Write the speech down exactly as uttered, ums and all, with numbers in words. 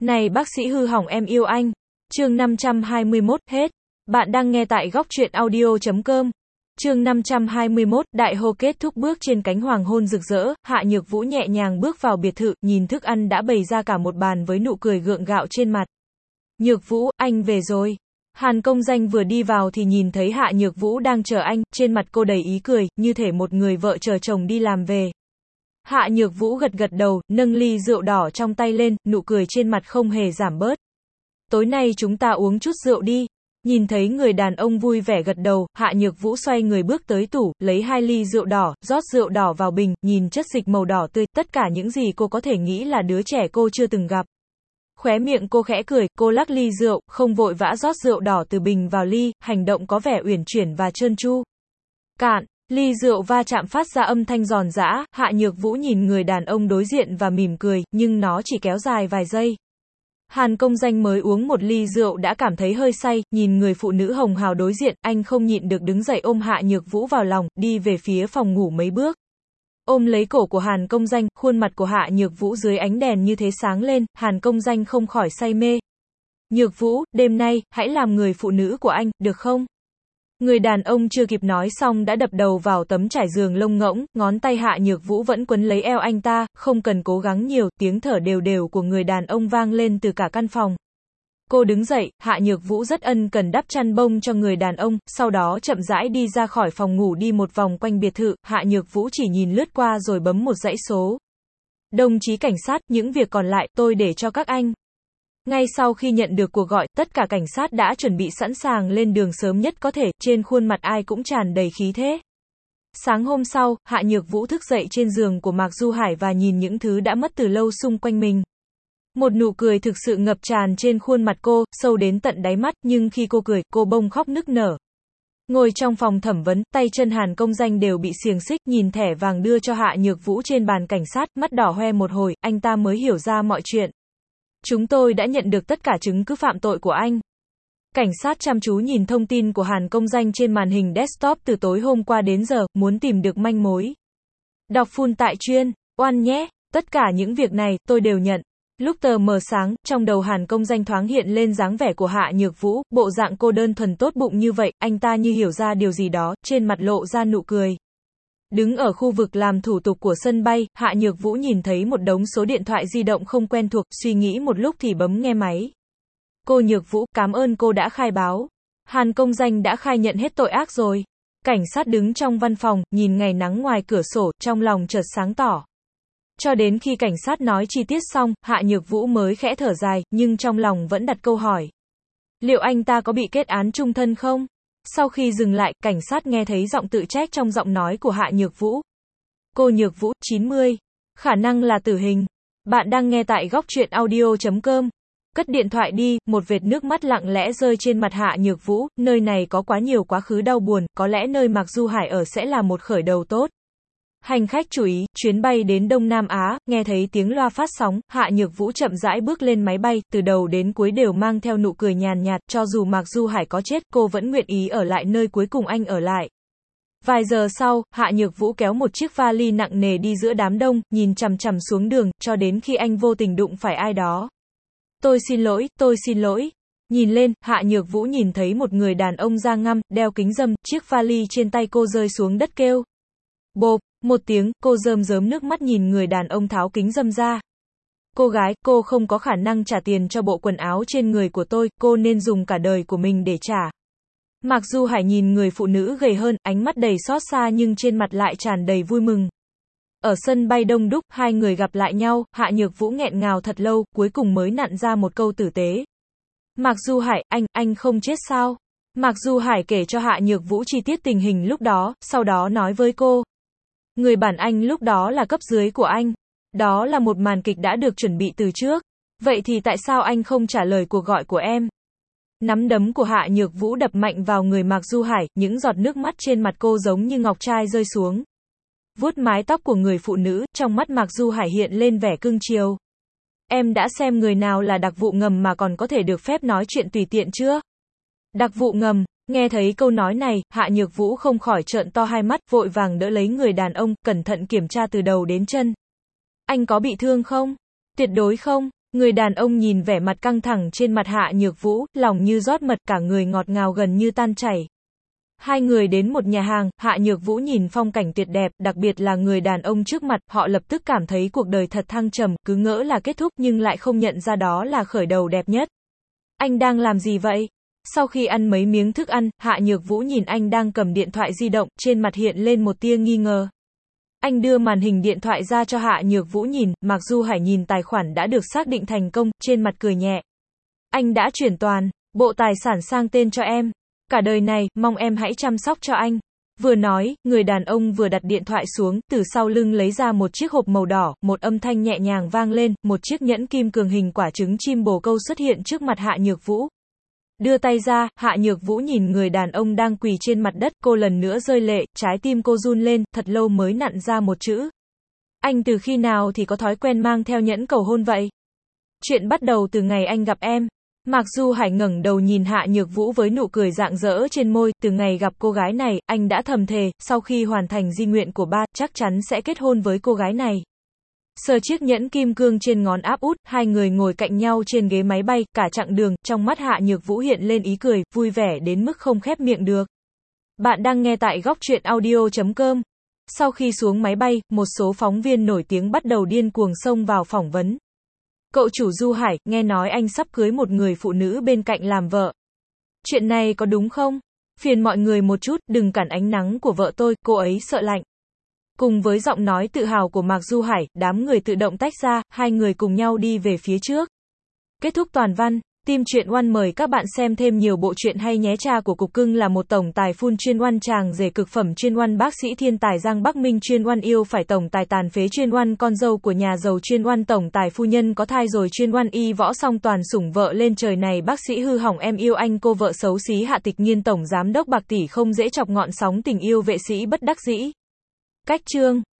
Này bác sĩ hư hỏng em yêu anh. Chương năm trăm hai mươi mốt, hết. Bạn đang nghe tại góc truyện audio chấm com. Chương năm trăm hai mươi mốt, đại hô kết thúc bước trên cánh hoàng hôn rực rỡ, Hạ Nhược Vũ nhẹ nhàng bước vào biệt thự, nhìn thức ăn đã bày ra cả một bàn với nụ cười gượng gạo trên mặt. Nhược Vũ, anh về rồi. Hàn Công Danh vừa đi vào thì nhìn thấy Hạ Nhược Vũ đang chờ anh, trên mặt cô đầy ý cười, như thể một người vợ chờ chồng đi làm về. Hạ Nhược Vũ gật gật đầu, nâng ly rượu đỏ trong tay lên, nụ cười trên mặt không hề giảm bớt. Tối nay chúng ta uống chút rượu đi. Nhìn thấy người đàn ông vui vẻ gật đầu, Hạ Nhược Vũ xoay người bước tới tủ, lấy hai ly rượu đỏ, rót rượu đỏ vào bình, nhìn chất dịch màu đỏ tươi, tất cả những gì cô có thể nghĩ là đứa trẻ cô chưa từng gặp. Khóe miệng cô khẽ cười, cô lắc ly rượu, không vội vã rót rượu đỏ từ bình vào ly, hành động có vẻ uyển chuyển và trơn tru. Cạn. Ly rượu va chạm phát ra âm thanh giòn giã, Hạ Nhược Vũ nhìn người đàn ông đối diện và mỉm cười, nhưng nó chỉ kéo dài vài giây. Hàn Công Danh mới uống một ly rượu đã cảm thấy hơi say, nhìn người phụ nữ hồng hào đối diện, anh không nhịn được đứng dậy ôm Hạ Nhược Vũ vào lòng, đi về phía phòng ngủ mấy bước. Ôm lấy cổ của Hàn Công Danh, khuôn mặt của Hạ Nhược Vũ dưới ánh đèn như thế sáng lên, Hàn Công Danh không khỏi say mê. Nhược Vũ, đêm nay, hãy làm người phụ nữ của anh, được không? Người đàn ông chưa kịp nói xong đã đập đầu vào tấm trải giường lông ngỗng, ngón tay Hạ Nhược Vũ vẫn quấn lấy eo anh ta, không cần cố gắng nhiều, tiếng thở đều đều của người đàn ông vang lên từ cả căn phòng. Cô đứng dậy, Hạ Nhược Vũ rất ân cần đắp chăn bông cho người đàn ông, sau đó chậm rãi đi ra khỏi phòng ngủ đi một vòng quanh biệt thự, Hạ Nhược Vũ chỉ nhìn lướt qua rồi bấm một dãy số. Đồng chí cảnh sát, những việc còn lại tôi để cho các anh. Ngay sau khi nhận được cuộc gọi, tất cả cảnh sát đã chuẩn bị sẵn sàng lên đường sớm nhất có thể, trên khuôn mặt ai cũng tràn đầy khí thế. Sáng hôm sau, Hạ Nhược Vũ thức dậy trên giường của Mạc Du Hải và nhìn những thứ đã mất từ lâu xung quanh mình. Một nụ cười thực sự ngập tràn trên khuôn mặt cô, sâu đến tận đáy mắt, nhưng khi cô cười, cô bông khóc nức nở. Ngồi trong phòng thẩm vấn, tay chân Hàn Công Danh đều bị xiềng xích, nhìn thẻ vàng đưa cho Hạ Nhược Vũ trên bàn cảnh sát, mắt đỏ hoe một hồi, anh ta mới hiểu ra mọi chuyện. Chúng tôi đã nhận được tất cả chứng cứ phạm tội của anh. Cảnh sát chăm chú nhìn thông tin của Hàn Công Danh trên màn hình desktop từ tối hôm qua đến giờ, muốn tìm được manh mối. Đọc full tại chuyên, oan nhé, tất cả những việc này, tôi đều nhận. Lúc tờ mờ sáng, trong đầu Hàn Công Danh thoáng hiện lên dáng vẻ của Hạ Nhược Vũ, bộ dạng cô đơn thuần tốt bụng như vậy, anh ta như hiểu ra điều gì đó, trên mặt lộ ra nụ cười. Đứng ở khu vực làm thủ tục của sân bay, Hạ Nhược Vũ nhìn thấy một đống số điện thoại di động không quen thuộc, suy nghĩ một lúc thì bấm nghe máy. Cô Nhược Vũ, cảm ơn cô đã khai báo. Hàn Công Danh đã khai nhận hết tội ác rồi. Cảnh sát đứng trong văn phòng, nhìn ngày nắng ngoài cửa sổ, trong lòng chợt sáng tỏ. Cho đến khi cảnh sát nói chi tiết xong, Hạ Nhược Vũ mới khẽ thở dài, nhưng trong lòng vẫn đặt câu hỏi. Liệu anh ta có bị kết án chung thân không? Sau khi dừng lại, cảnh sát nghe thấy giọng tự trách trong giọng nói của Hạ Nhược Vũ. Cô Nhược Vũ, chín mươi. Khả năng là tử hình. Bạn đang nghe tại góc truyện audio chấm com. Cất điện thoại đi, một vệt nước mắt lặng lẽ rơi trên mặt Hạ Nhược Vũ, nơi này có quá nhiều quá khứ đau buồn, có lẽ nơi Mạc Du Hải ở sẽ là một khởi đầu tốt. Hành khách chú ý, chuyến bay đến Đông Nam Á, nghe thấy tiếng loa phát sóng, Hạ Nhược Vũ chậm rãi bước lên máy bay, từ đầu đến cuối đều mang theo nụ cười nhàn nhạt, cho dù Mạc Du Hải có chết, cô vẫn nguyện ý ở lại nơi cuối cùng anh ở lại. Vài giờ sau, Hạ Nhược Vũ kéo một chiếc vali nặng nề đi giữa đám đông, nhìn chằm chằm xuống đường, cho đến khi anh vô tình đụng phải ai đó. Tôi xin lỗi, tôi xin lỗi. Nhìn lên, Hạ Nhược Vũ nhìn thấy một người đàn ông da ngăm, đeo kính râm, chiếc vali trên tay cô rơi xuống đất kêu. Bộp, một tiếng, cô rơm rớm nước mắt nhìn người đàn ông tháo kính râm ra. Cô gái, cô không có khả năng trả tiền cho bộ quần áo trên người của tôi, cô nên dùng cả đời của mình để trả. Mạc Du Hải nhìn người phụ nữ gầy hơn, ánh mắt đầy xót xa nhưng trên mặt lại tràn đầy vui mừng. Ở sân bay đông đúc, hai người gặp lại nhau, Hạ Nhược Vũ nghẹn ngào thật lâu, cuối cùng mới nặn ra một câu tử tế. Mạc Du Hải, anh, anh không chết sao? Mạc Du Hải kể cho Hạ Nhược Vũ chi tiết tình hình lúc đó, sau đó nói với cô. Người bản anh lúc đó là cấp dưới của anh. Đó là một màn kịch đã được chuẩn bị từ trước. Vậy thì tại sao anh không trả lời cuộc gọi của em? Nắm đấm của Hạ Nhược Vũ đập mạnh vào người Mạc Du Hải, những giọt nước mắt trên mặt cô giống như ngọc trai rơi xuống. Vuốt mái tóc của người phụ nữ, trong mắt Mạc Du Hải hiện lên vẻ cưng chiều. Em đã xem người nào là đặc vụ ngầm mà còn có thể được phép nói chuyện tùy tiện chưa? Đặc vụ ngầm. Nghe thấy câu nói này, Hạ Nhược Vũ không khỏi trợn to hai mắt, vội vàng đỡ lấy người đàn ông, cẩn thận kiểm tra từ đầu đến chân. Anh có bị thương không? Tuyệt đối không. Người đàn ông nhìn vẻ mặt căng thẳng trên mặt Hạ Nhược Vũ, lòng như rót mật, cả người ngọt ngào gần như tan chảy. Hai người đến một nhà hàng, Hạ Nhược Vũ nhìn phong cảnh tuyệt đẹp, đặc biệt là người đàn ông trước mặt, họ lập tức cảm thấy cuộc đời thật thăng trầm, cứ ngỡ là kết thúc nhưng lại không nhận ra đó là khởi đầu đẹp nhất. Anh đang làm gì vậy? Sau khi ăn mấy miếng thức ăn, Hạ Nhược Vũ nhìn anh đang cầm điện thoại di động, trên mặt hiện lên một tia nghi ngờ. Anh đưa màn hình điện thoại ra cho Hạ Nhược Vũ nhìn, Mạc Du Hải nhìn tài khoản đã được xác định thành công, trên mặt cười nhẹ. Anh đã chuyển toàn bộ tài sản sang tên cho em. Cả đời này, mong em hãy chăm sóc cho anh. Vừa nói, người đàn ông vừa đặt điện thoại xuống, từ sau lưng lấy ra một chiếc hộp màu đỏ, một âm thanh nhẹ nhàng vang lên, một chiếc nhẫn kim cương hình quả trứng chim bồ câu xuất hiện trước mặt Hạ Nhược Vũ. Đưa tay ra, Hạ Nhược Vũ nhìn người đàn ông đang quỳ trên mặt đất, cô lần nữa rơi lệ, trái tim cô run lên, thật lâu mới nặn ra một chữ. Anh từ khi nào thì có thói quen mang theo nhẫn cầu hôn vậy? Chuyện bắt đầu từ ngày anh gặp em. Mạc Du Hải ngẩng đầu nhìn Hạ Nhược Vũ với nụ cười rạng rỡ trên môi, từ ngày gặp cô gái này, anh đã thầm thề, sau khi hoàn thành di nguyện của ba, chắc chắn sẽ kết hôn với cô gái này. Sờ chiếc nhẫn kim cương trên ngón áp út, hai người ngồi cạnh nhau trên ghế máy bay, cả chặng đường, trong mắt Hạ Nhược Vũ hiện lên ý cười, vui vẻ đến mức không khép miệng được. Bạn đang nghe tại góc truyện audio chấm com. Sau khi xuống máy bay, một số phóng viên nổi tiếng bắt đầu điên cuồng xông vào phỏng vấn. Cậu chủ Du Hải, nghe nói anh sắp cưới một người phụ nữ bên cạnh làm vợ. Chuyện này có đúng không? Phiền mọi người một chút, đừng cản ánh nắng của vợ tôi, cô ấy sợ lạnh. Cùng với giọng nói tự hào của Mạc Du Hải, đám người tự động tách ra, hai người cùng nhau đi về phía trước. Kết thúc toàn văn. Team Truyện One mời các bạn xem thêm nhiều bộ truyện hay nhé. Cha của Cục Cưng là một tổng tài full chuyên One, chàng rể cực phẩm chuyên One, bác sĩ thiên tài Giang Bắc Minh chuyên One, yêu phải tổng tài tàn phế chuyên One, con dâu của nhà giàu chuyên One, tổng tài phu nhân có thai rồi chuyên One, y võ song toàn sủng vợ lên trời này, bác sĩ hư hỏng em yêu anh, cô vợ xấu xí Hạ Tịch Nghiên, tổng giám đốc bạc tỷ không dễ chọc, ngọn sóng tình yêu vệ sĩ bất đắc dĩ. Cách chương